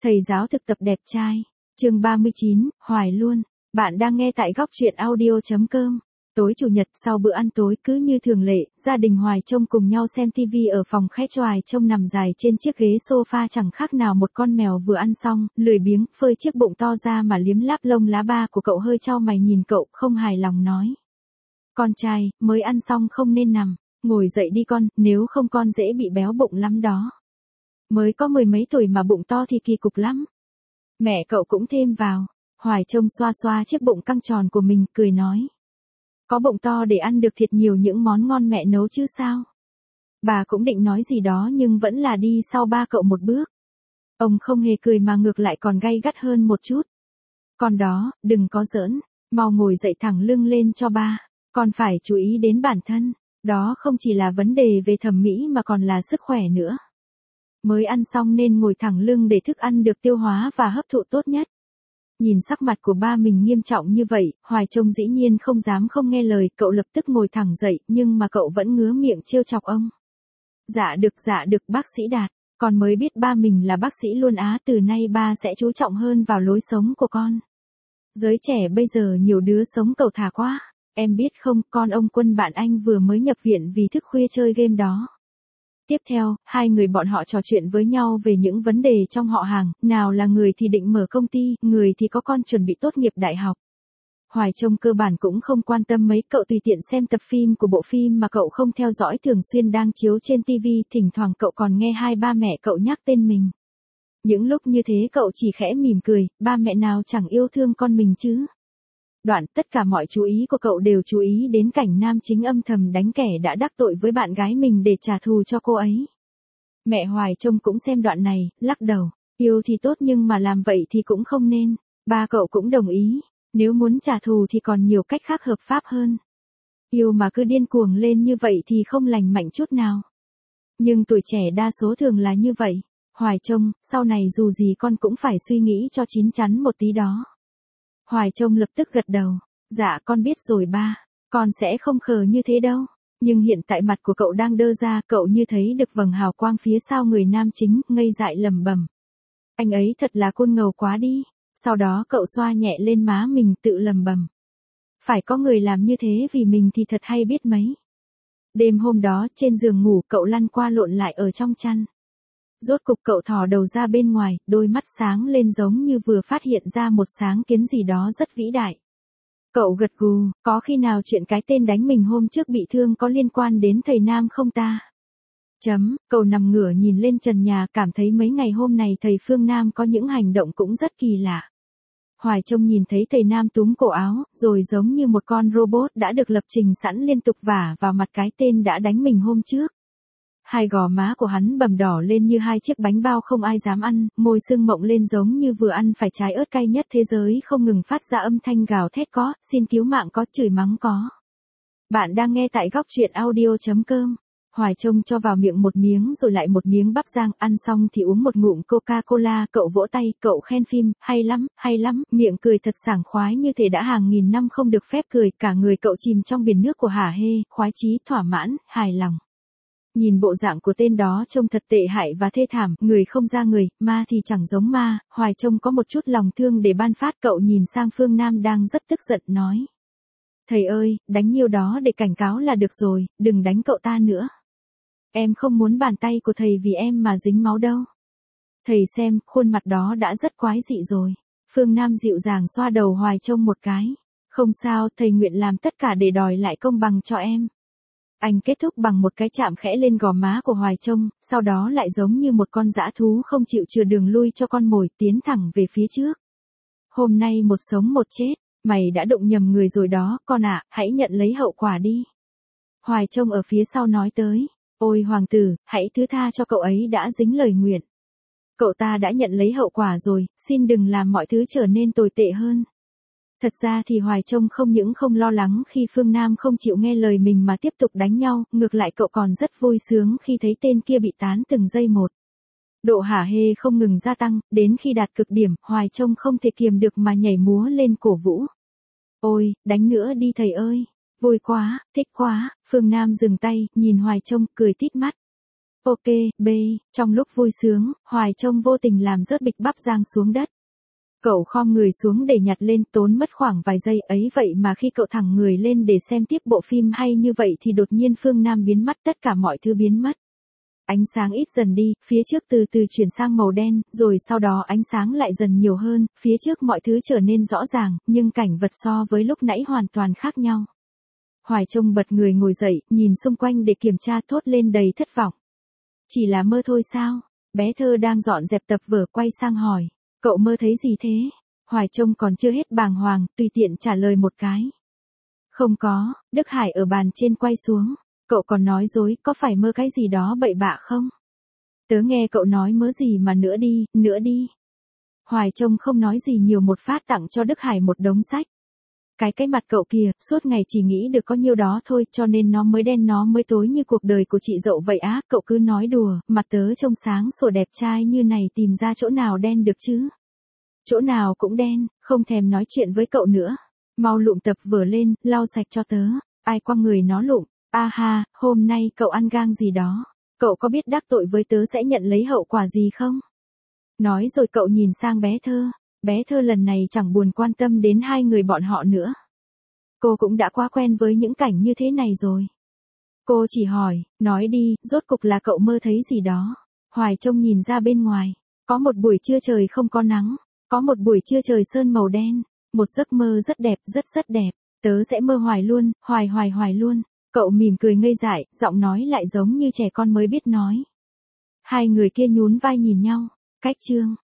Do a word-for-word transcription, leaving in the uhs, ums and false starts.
Thầy giáo thực tập đẹp trai. Chương ba mươi chín, Hoài luôn. Bạn đang nghe tại góc truyện audio chấm com. Tối chủ nhật sau bữa ăn tối cứ như thường lệ, gia đình Hoài Trông cùng nhau xem tivi ở phòng khách. Hoài Trông nằm dài trên chiếc ghế sofa chẳng khác nào một con mèo vừa ăn xong, lười biếng, phơi chiếc bụng to ra mà liếm láp lông lá ba của cậu. Hơi chau mày nhìn cậu, không hài lòng nói. Con trai, mới ăn xong không nên nằm, ngồi dậy đi con, nếu không con dễ bị béo bụng lắm đó. Mới có mười mấy tuổi mà bụng to thì kỳ cục lắm. Mẹ cậu cũng thêm vào. Hoài Trông xoa xoa chiếc bụng căng tròn của mình, cười nói. Có bụng to để ăn được thiệt nhiều những món ngon mẹ nấu chứ sao. Bà cũng định nói gì đó nhưng vẫn là đi sau ba cậu một bước. Ông không hề cười mà ngược lại còn gay gắt hơn một chút. Con đó, đừng có giỡn, mau ngồi dậy thẳng lưng lên cho ba. Con phải chú ý đến bản thân. Đó không chỉ là vấn đề về thẩm mỹ mà còn là sức khỏe nữa. Mới ăn xong nên ngồi thẳng lưng để thức ăn được tiêu hóa và hấp thụ tốt nhất. Nhìn sắc mặt của ba mình nghiêm trọng như vậy, Hoài Trông dĩ nhiên không dám không nghe lời, cậu lập tức ngồi thẳng dậy, nhưng mà cậu vẫn ngứa miệng trêu chọc ông. Dạ được dạ được bác sĩ Đạt, con mới biết ba mình là bác sĩ luôn á, từ nay ba sẽ chú trọng hơn vào lối sống của con. Giới trẻ bây giờ nhiều đứa sống cầu thả quá, em biết không, con ông Quân bạn anh vừa mới nhập viện vì thức khuya chơi game đó. Tiếp theo, hai người bọn họ trò chuyện với nhau về những vấn đề trong họ hàng, nào là người thì định mở công ty, người thì có con chuẩn bị tốt nghiệp đại học. Hoài Trông cơ bản cũng không quan tâm mấy, cậu tùy tiện xem tập phim của bộ phim mà cậu không theo dõi thường xuyên đang chiếu trên tivi, thỉnh thoảng cậu còn nghe hai ba mẹ cậu nhắc tên mình. Những lúc như thế cậu chỉ khẽ mỉm cười, ba mẹ nào chẳng yêu thương con mình chứ. Đoạn tất cả mọi chú ý của cậu đều chú ý đến cảnh nam chính âm thầm đánh kẻ đã đắc tội với bạn gái mình để trả thù cho cô ấy. Mẹ Hoài Trông cũng xem đoạn này, lắc đầu, yêu thì tốt nhưng mà làm vậy thì cũng không nên. Ba cậu cũng đồng ý, nếu muốn trả thù thì còn nhiều cách khác hợp pháp hơn. Yêu mà cứ điên cuồng lên như vậy thì không lành mạnh chút nào. Nhưng tuổi trẻ đa số thường là như vậy. Hoài Trông, sau này dù gì con cũng phải suy nghĩ cho chín chắn một tí đó. Hoài Trông lập tức gật đầu. Dạ con biết rồi ba, con sẽ không khờ như thế đâu. Nhưng hiện tại mặt của cậu đang đơ ra, cậu như thấy được vầng hào quang phía sau người nam chính, ngây dại lẩm bẩm. Anh ấy thật là côn ngầu quá đi. Sau đó cậu xoa nhẹ lên má mình tự lẩm bẩm. Phải có người làm như thế vì mình thì thật hay biết mấy. Đêm hôm đó trên giường ngủ cậu lăn qua lộn lại ở trong chăn. Rốt cục cậu thò đầu ra bên ngoài, đôi mắt sáng lên giống như vừa phát hiện ra một sáng kiến gì đó rất vĩ đại. Cậu gật gù, có khi nào chuyện cái tên đánh mình hôm trước bị thương có liên quan đến thầy Nam không ta? Chấm, cậu nằm ngửa nhìn lên trần nhà, cảm thấy mấy ngày hôm này thầy Phương Nam có những hành động cũng rất kỳ lạ. Hoài Trông nhìn thấy thầy Nam túm cổ áo, rồi giống như một con robot đã được lập trình sẵn liên tục vả vào mặt cái tên đã đánh mình hôm trước. Hai gò má của hắn bầm đỏ lên như hai chiếc bánh bao không ai dám ăn, môi sưng mộng lên giống như vừa ăn phải trái ớt cay nhất thế giới, không ngừng phát ra âm thanh gào thét có, xin cứu mạng có, chửi mắng có. Bạn đang nghe tại góc truyện audio chấm com. Hoài Trông cho vào miệng một miếng rồi lại một miếng bắp rang, ăn xong thì uống một ngụm Coca-Cola, cậu vỗ tay, cậu khen phim, hay lắm, hay lắm, miệng cười thật sảng khoái như thể đã hàng nghìn năm không được phép cười, cả người cậu chìm trong biển nước của hả hê, khoái chí, thỏa mãn, hài lòng. Nhìn bộ dạng của tên đó trông thật tệ hại và thê thảm, người không ra người, ma thì chẳng giống ma, Hoài Trông có một chút lòng thương để ban phát, cậu nhìn sang Phương Nam đang rất tức giận nói. Thầy ơi, đánh nhiêu đó để cảnh cáo là được rồi, đừng đánh cậu ta nữa. Em không muốn bàn tay của thầy vì em mà dính máu đâu. Thầy xem, khuôn mặt đó đã rất quái dị rồi. Phương Nam dịu dàng xoa đầu Hoài Trông một cái. Không sao, thầy nguyện làm tất cả để đòi lại công bằng cho em. Anh kết thúc bằng một cái chạm khẽ lên gò má của Hoài Trông, sau đó lại giống như một con dã thú không chịu chừa đường lui cho con mồi, tiến thẳng về phía trước. Hôm nay một sống một chết, mày đã đụng nhầm người rồi đó, con ạ, hãy nhận lấy hậu quả đi. Hoài Trông ở phía sau nói tới, ôi hoàng tử, hãy thứ tha cho cậu ấy đã dính lời nguyện. Cậu ta đã nhận lấy hậu quả rồi, xin đừng làm mọi thứ trở nên tồi tệ hơn. Thật ra thì Hoài Trông không những không lo lắng khi Phương Nam không chịu nghe lời mình mà tiếp tục đánh nhau, ngược lại cậu còn rất vui sướng khi thấy tên kia bị tán từng giây một. Độ hả hê không ngừng gia tăng, đến khi đạt cực điểm, Hoài Trông không thể kiềm được mà nhảy múa lên cổ vũ. Ôi, đánh nữa đi thầy ơi, vui quá, thích quá, Phương Nam dừng tay, nhìn Hoài Trông, cười tít mắt. Ok, B, trong lúc vui sướng, Hoài Trông vô tình làm rớt bịch bắp rang xuống đất. Cậu khom người xuống để nhặt lên, tốn mất khoảng vài giây ấy vậy mà khi cậu thẳng người lên để xem tiếp bộ phim hay như vậy thì đột nhiên phương Nam biến mất, tất cả mọi thứ biến mất. Ánh sáng ít dần đi, phía trước từ từ chuyển sang màu đen, rồi sau đó ánh sáng lại dần nhiều hơn, phía trước mọi thứ trở nên rõ ràng, nhưng cảnh vật so với lúc nãy hoàn toàn khác nhau. Hoài Trông bật người ngồi dậy, nhìn xung quanh để kiểm tra, thốt lên đầy thất vọng. Chỉ là mơ thôi sao? Bé Thơ đang dọn dẹp tập vở quay sang hỏi. Cậu mơ thấy gì thế? Hoài Trông còn chưa hết bàng hoàng, tùy tiện trả lời một cái. Không có, Đức Hải ở bàn trên quay xuống. Cậu còn nói dối, có phải mơ cái gì đó bậy bạ không? Tớ nghe cậu nói mớ gì mà nữa đi, nữa đi. Hoài Trông không nói gì nhiều, một phát tặng cho Đức Hải một đống sách. Cái cái mặt cậu kìa, suốt ngày chỉ nghĩ được có nhiêu đó thôi, cho nên nó mới đen, nó mới tối như cuộc đời của chị dậu vậy á. Cậu cứ nói đùa, mặt tớ trông sáng sủa đẹp trai như này tìm ra chỗ nào đen được chứ? Chỗ nào cũng đen, không thèm nói chuyện với cậu nữa. Mau lụm tập vở lên, lau sạch cho tớ. Ai quăng người nó lụm. A ha, hôm nay cậu ăn gang gì đó. Cậu có biết đắc tội với tớ sẽ nhận lấy hậu quả gì không? Nói rồi cậu nhìn sang bé Thơ. Bé Thơ lần này chẳng buồn quan tâm đến hai người bọn họ nữa. Cô cũng đã quá quen với những cảnh như thế này rồi. Cô chỉ hỏi, nói đi, rốt cục là cậu mơ thấy gì đó. Hoài Trông nhìn ra bên ngoài. Có một buổi trưa trời không có nắng. Có một buổi trưa trời sơn màu đen. Một giấc mơ rất đẹp, rất rất đẹp. Tớ sẽ mơ hoài luôn, hoài hoài hoài luôn. Cậu mỉm cười ngây dại, giọng nói lại giống như trẻ con mới biết nói. Hai người kia nhún vai nhìn nhau. Cách chương.